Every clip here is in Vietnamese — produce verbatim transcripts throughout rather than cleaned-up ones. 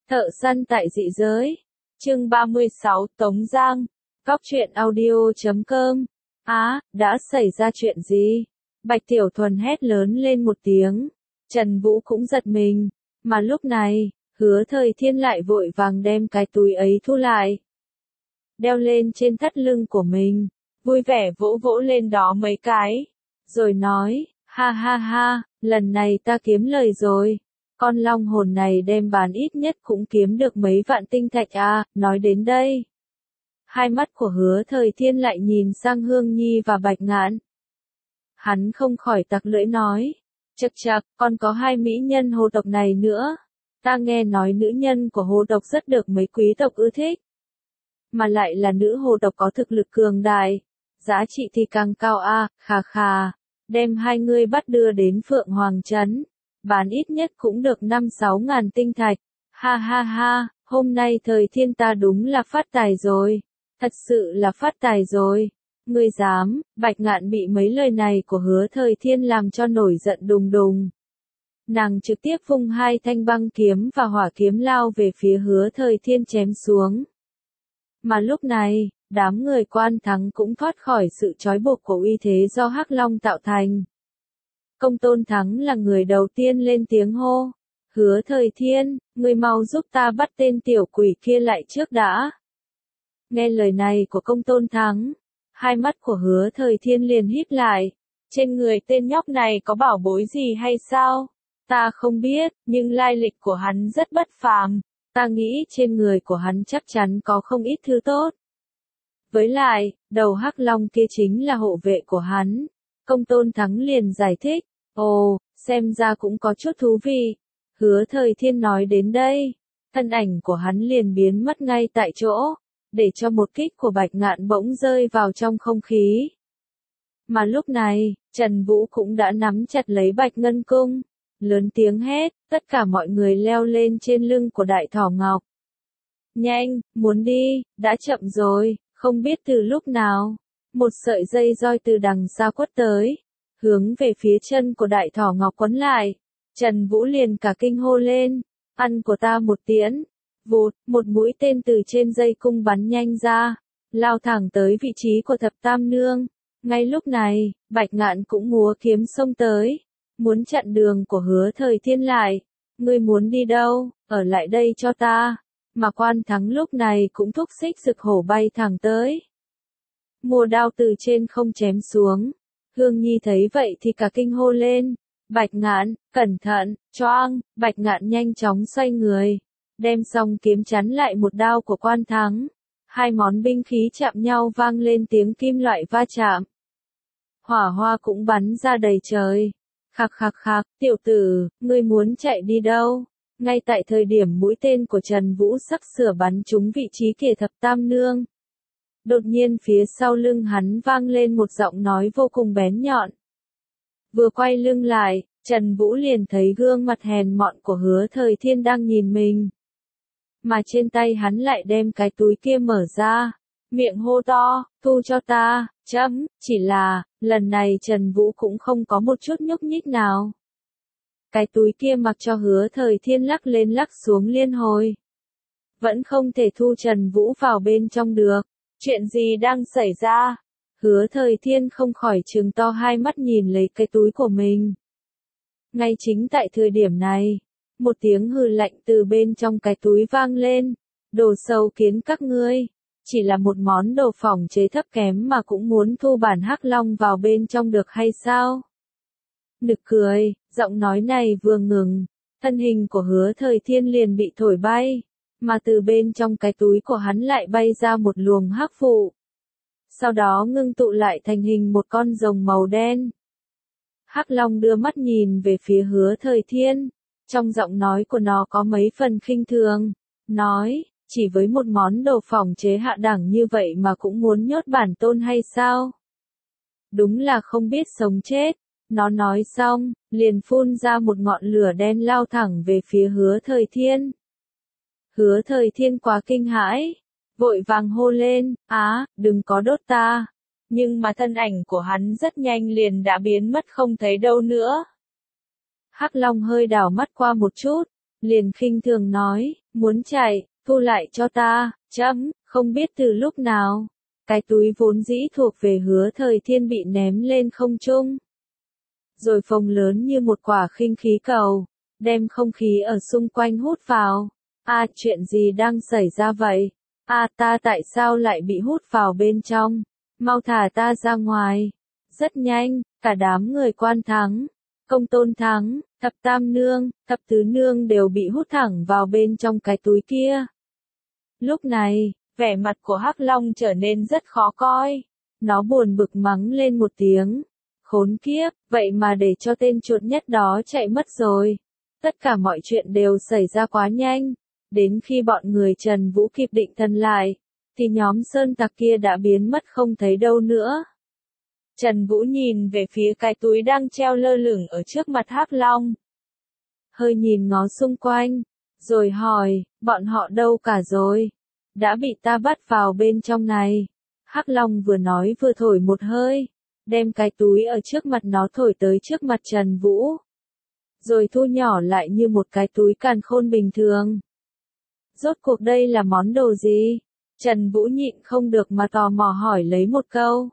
Thợ săn tại dị giới. Chương ba mươi sáu, Tống Giang. Góc truyện audio chấm com. Á, đã xảy ra chuyện gì? Bạch Tiểu Thuần hét lớn lên một tiếng. Trần Vũ cũng giật mình. Mà lúc này, Hứa Thời Thiên lại vội vàng đem cái túi ấy thu lại. Đeo lên trên thắt lưng của mình. Vui vẻ vỗ vỗ lên đó mấy cái. Rồi nói, ha ha ha, lần này ta kiếm lời rồi. Con long hồn này đem bán ít nhất cũng kiếm được mấy vạn tinh thạch à, nói đến đây. Hai mắt của Hứa Thời Thiên lại nhìn sang Hương Nhi và Bạch Ngạn. Hắn không khỏi tặc lưỡi nói, chậc chậc, còn có hai mỹ nhân hồ tộc này nữa. Ta nghe nói nữ nhân của hồ tộc rất được mấy quý tộc ưa thích. Mà lại là nữ hồ tộc có thực lực cường đại, giá trị thì càng cao a, à, khà khà. Đem hai người bắt đưa đến Phượng Hoàng Trấn. Bán ít nhất cũng được năm sáu ngàn tinh thạch. Ha ha ha, hôm nay Thời Thiên ta đúng là phát tài rồi. Thật sự là phát tài rồi. Ngươi dám, Bạch Ngạn bị mấy lời này của Hứa Thời Thiên làm cho nổi giận đùng đùng. Nàng trực tiếp vung hai thanh băng kiếm và hỏa kiếm lao về phía Hứa Thời Thiên chém xuống. Mà lúc này, đám người Quan Thắng cũng thoát khỏi sự trói buộc của uy thế do Hắc Long tạo thành. Công Tôn Thắng là người đầu tiên lên tiếng hô. Hứa Thời Thiên, ngươi mau giúp ta bắt tên tiểu quỷ kia lại trước đã. Nghe lời này của Công Tôn Thắng, hai mắt của Hứa Thời Thiên liền híp lại. Trên người tên nhóc này có bảo bối gì hay sao? Ta không biết, nhưng lai lịch của hắn rất bất phàm. Ta nghĩ trên người của hắn chắc chắn có không ít thứ tốt. Với lại, đầu Hắc Long kia chính là hộ vệ của hắn. Công Tôn Thắng liền giải thích. Ồ, xem ra cũng có chút thú vị. Hứa Thời Thiên nói đến đây, thân ảnh của hắn liền biến mất ngay tại chỗ, để cho một kích của Bạch Ngạn bỗng rơi vào trong không khí. Mà lúc này, Trần Vũ cũng đã nắm chặt lấy Bạch Ngân Cung, lớn tiếng hét, tất cả mọi người leo lên trên lưng của Đại Thỏ Ngọc. Nhanh, muốn đi, đã chậm rồi, không biết từ lúc nào, một sợi dây roi từ đằng xa quất tới. Hướng về phía chân của Đại Thỏ Ngọc quấn lại, Trần Vũ liền cả kinh hô lên, ăn của ta một tiễn, vụt, một mũi tên từ trên dây cung bắn nhanh ra, lao thẳng tới vị trí của Thập Tam Nương. Ngay lúc này, Bạch Ngạn cũng múa kiếm xông tới, muốn chặn đường của Hứa Thời Thiên lại. Ngươi muốn đi đâu, ở lại đây cho ta. Mà Quan Thắng lúc này cũng thúc xích Dực Hổ bay thẳng tới. Mùa đao từ trên không chém xuống. Hương Nhi thấy vậy thì cả kinh hô lên. Bạch Ngạn, cẩn thận, choang, Bạch Ngạn nhanh chóng xoay người. Đem xong kiếm chắn lại một đao của Quan Thắng. Hai món binh khí chạm nhau vang lên tiếng kim loại va chạm. Hỏa hoa cũng bắn ra đầy trời. Khạc khạc khạc, tiểu tử, ngươi muốn chạy đi đâu? Ngay tại thời điểm mũi tên của Trần Vũ sắp sửa bắn trúng vị trí kẻ Thập Tam Nương. Đột nhiên phía sau lưng hắn vang lên một giọng nói vô cùng bén nhọn. Vừa quay lưng lại, Trần Vũ liền thấy gương mặt hèn mọn của Hứa Thời Thiên đang nhìn mình. Mà trên tay hắn lại đem cái túi kia mở ra, miệng hô to, thu cho ta, chấm, chỉ là, lần này Trần Vũ cũng không có một chút nhúc nhích nào. Cái túi kia mặc cho Hứa Thời Thiên lắc lên lắc xuống liên hồi. Vẫn không thể thu Trần Vũ vào bên trong được. Chuyện gì đang xảy ra? Hứa Thời Thiên không khỏi trừng to hai mắt nhìn lấy cái túi của mình. Ngay chính tại thời điểm này, một tiếng hừ lạnh từ bên trong cái túi vang lên. Đồ sâu kiến các ngươi, chỉ là một món đồ phỏng chế thấp kém mà cũng muốn thu bản Hắc Long vào bên trong được hay sao? Nực cười, giọng nói này vừa ngừng, thân hình của Hứa Thời Thiên liền bị thổi bay. Mà từ bên trong cái túi của hắn lại bay ra một luồng hắc vụ. Sau đó ngưng tụ lại thành hình một con rồng màu đen. Hắc Long đưa mắt nhìn về phía Hứa Thời Thiên. Trong giọng nói của nó có mấy phần khinh thường. Nói, chỉ với một món đồ phỏng chế hạ đẳng như vậy mà cũng muốn nhốt bản tôn hay sao? Đúng là không biết sống chết. Nó nói xong, liền phun ra một ngọn lửa đen lao thẳng về phía Hứa Thời Thiên. Hứa Thời Thiên quá kinh hãi, vội vàng hô lên, á, đừng có đốt ta. Nhưng mà thân ảnh của hắn rất nhanh liền đã biến mất không thấy đâu nữa. Hắc Long hơi đảo mắt qua một chút, liền khinh thường nói, muốn chạy, thu lại cho ta, chấm, không biết từ lúc nào. Cái túi vốn dĩ thuộc về Hứa Thời Thiên bị ném lên không trung. Rồi phồng lớn như một quả khinh khí cầu, đem không khí ở xung quanh hút vào. À, chuyện gì đang xảy ra vậy? À, ta tại sao lại bị hút vào bên trong? Mau thả ta ra ngoài. Rất nhanh, cả đám người Quan Thắng, Công Tôn Thắng, Thập Tam Nương, Thập Tứ Nương đều bị hút thẳng vào bên trong cái túi kia. Lúc này, vẻ mặt của Hắc Long trở nên rất khó coi. Nó buồn bực mắng lên một tiếng. Khốn kiếp, vậy mà để cho tên chuột nhất đó chạy mất rồi. Tất cả mọi chuyện đều xảy ra quá nhanh. Đến khi bọn người Trần Vũ kịp định thần lại, thì nhóm sơn tặc kia đã biến mất không thấy đâu nữa. Trần Vũ nhìn về phía cái túi đang treo lơ lửng ở trước mặt Hắc Long. Hơi nhìn ngó xung quanh, rồi hỏi, bọn họ đâu cả rồi? Đã bị ta bắt vào bên trong này. Hắc Long vừa nói vừa thổi một hơi, đem cái túi ở trước mặt nó thổi tới trước mặt Trần Vũ. Rồi thu nhỏ lại như một cái túi càn khôn bình thường. Rốt cuộc đây là món đồ gì? Trần Vũ nhịn không được mà tò mò hỏi lấy một câu.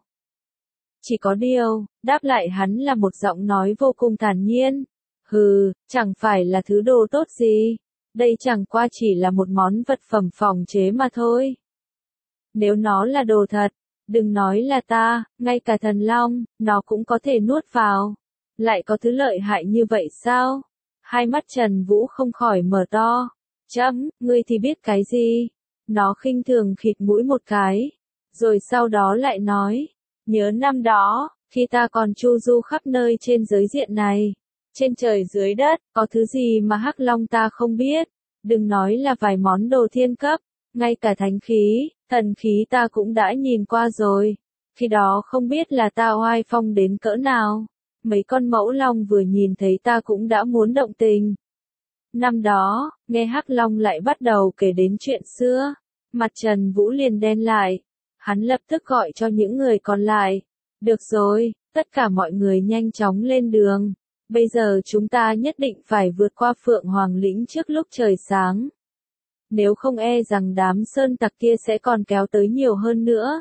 Chỉ có điều, đáp lại hắn là một giọng nói vô cùng thản nhiên. Hừ, chẳng phải là thứ đồ tốt gì. Đây chẳng qua chỉ là một món vật phẩm phòng chế mà thôi. Nếu nó là đồ thật, đừng nói là ta, ngay cả thần long, nó cũng có thể nuốt vào. Lại có thứ lợi hại như vậy sao? Hai mắt Trần Vũ không khỏi mở to. Chấm, ngươi thì biết cái gì? Nó khinh thường khịt mũi một cái. Rồi sau đó lại nói. Nhớ năm đó, khi ta còn chu du khắp nơi trên giới diện này. Trên trời dưới đất, có thứ gì mà Hắc Long ta không biết. Đừng nói là vài món đồ thiên cấp. Ngay cả thánh khí, thần khí ta cũng đã nhìn qua rồi. Khi đó không biết là ta oai phong đến cỡ nào. Mấy con mẫu long vừa nhìn thấy ta cũng đã muốn động tình. Năm đó, nghe Hắc Long lại bắt đầu kể đến chuyện xưa. Mặt Trần Vũ liền đen lại. Hắn lập tức gọi cho những người còn lại. Được rồi, tất cả mọi người nhanh chóng lên đường. Bây giờ chúng ta nhất định phải vượt qua Phượng Hoàng Lĩnh trước lúc trời sáng. Nếu không e rằng đám sơn tặc kia sẽ còn kéo tới nhiều hơn nữa.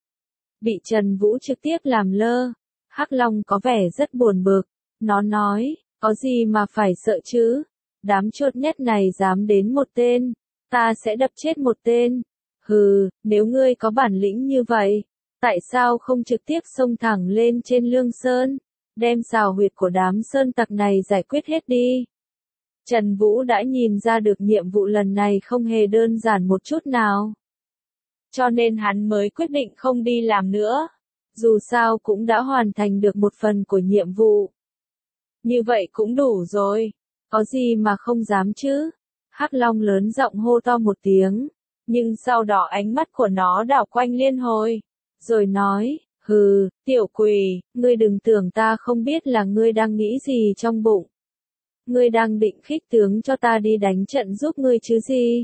Bị Trần Vũ trực tiếp làm lơ. Hắc Long có vẻ rất buồn bực. Nó nói, có gì mà phải sợ chứ? Đám chốt nhất này dám đến một tên. Ta sẽ đập chết một tên. Hừ, nếu ngươi có bản lĩnh như vậy, tại sao không trực tiếp xông thẳng lên trên Lương Sơn? Đem xào huyệt của đám sơn tặc này giải quyết hết đi. Trần Vũ đã nhìn ra được nhiệm vụ lần này không hề đơn giản một chút nào. Cho nên hắn mới quyết định không đi làm nữa. Dù sao cũng đã hoàn thành được một phần của nhiệm vụ. Như vậy cũng đủ rồi. Có gì mà không dám chứ? Hắc Long lớn giọng hô to một tiếng. Nhưng sau đó ánh mắt của nó đảo quanh liên hồi. Rồi nói, hừ, tiểu quỷ, ngươi đừng tưởng ta không biết là ngươi đang nghĩ gì trong bụng. Ngươi đang định khích tướng cho ta đi đánh trận giúp ngươi chứ gì?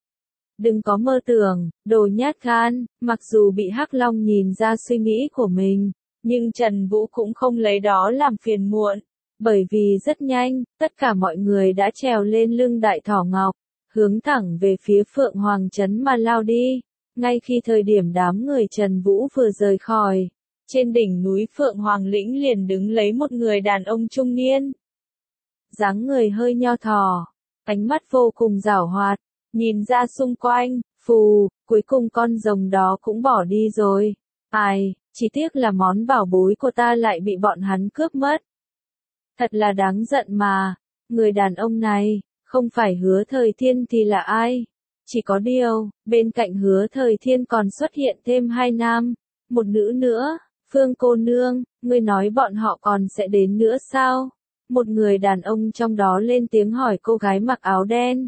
Đừng có mơ tưởng, đồ nhát gan, mặc dù bị Hắc Long nhìn ra suy nghĩ của mình, nhưng Trần Vũ cũng không lấy đó làm phiền muộn. Bởi vì rất nhanh, tất cả mọi người đã trèo lên lưng đại thỏ ngọc, hướng thẳng về phía Phượng Hoàng Trấn mà lao đi. Ngay khi thời điểm đám người Trần Vũ vừa rời khỏi, trên đỉnh núi Phượng Hoàng Lĩnh liền đứng lấy một người đàn ông trung niên. Dáng người hơi nho thỏ, ánh mắt vô cùng giảo hoạt, nhìn ra xung quanh, phù, cuối cùng con rồng đó cũng bỏ đi rồi. Ai, chỉ tiếc là món bảo bối của ta lại bị bọn hắn cướp mất. Thật là đáng giận mà, người đàn ông này, không phải Hứa Thời Thiên thì là ai? Chỉ có điều, bên cạnh Hứa Thời Thiên còn xuất hiện thêm hai nam, một nữ nữa. Phương cô nương, ngươi nói bọn họ còn sẽ đến nữa sao? Một người đàn ông trong đó lên tiếng hỏi cô gái mặc áo đen.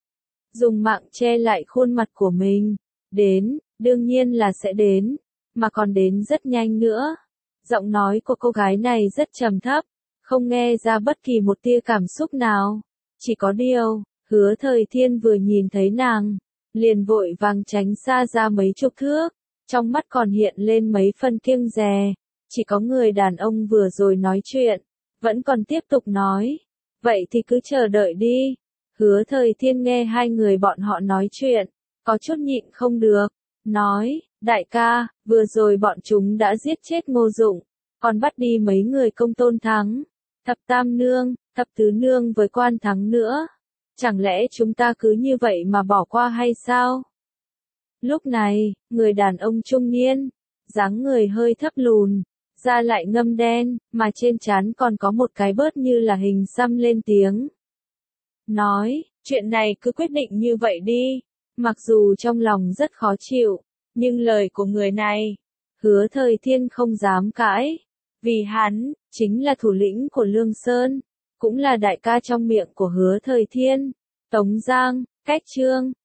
Dùng mạng che lại khuôn mặt của mình. Đến, đương nhiên là sẽ đến, mà còn đến rất nhanh nữa. Giọng nói của cô gái này rất trầm thấp, không nghe ra bất kỳ một tia cảm xúc nào. Chỉ có điều, Hứa Thời Thiên vừa nhìn thấy nàng, liền vội vàng tránh xa ra mấy chục thước, trong mắt còn hiện lên mấy phân kiêng dè. Chỉ có người đàn ông vừa rồi nói chuyện, vẫn còn tiếp tục nói, vậy thì cứ chờ đợi đi. Hứa Thời Thiên nghe hai người bọn họ nói chuyện, có chút nhịn không được, nói, đại ca, vừa rồi bọn chúng đã giết chết Ngô Dụng, còn bắt đi mấy người Công Tôn Thắng, Thập Tam Nương, Thập Tứ Nương với Quan Thắng nữa. Chẳng lẽ chúng ta cứ như vậy mà bỏ qua hay sao? Lúc này, người đàn ông trung niên, dáng người hơi thấp lùn, da lại ngâm đen, mà trên trán còn có một cái bớt như là hình xăm lên tiếng. Nói, chuyện này cứ quyết định như vậy đi, mặc dù trong lòng rất khó chịu, nhưng lời của người này, Hứa Thời Thiên không dám cãi, vì hắn, chính là thủ lĩnh của Lương Sơn, cũng là đại ca trong miệng của Hứa Thời Thiên. Tống Giang, cách chương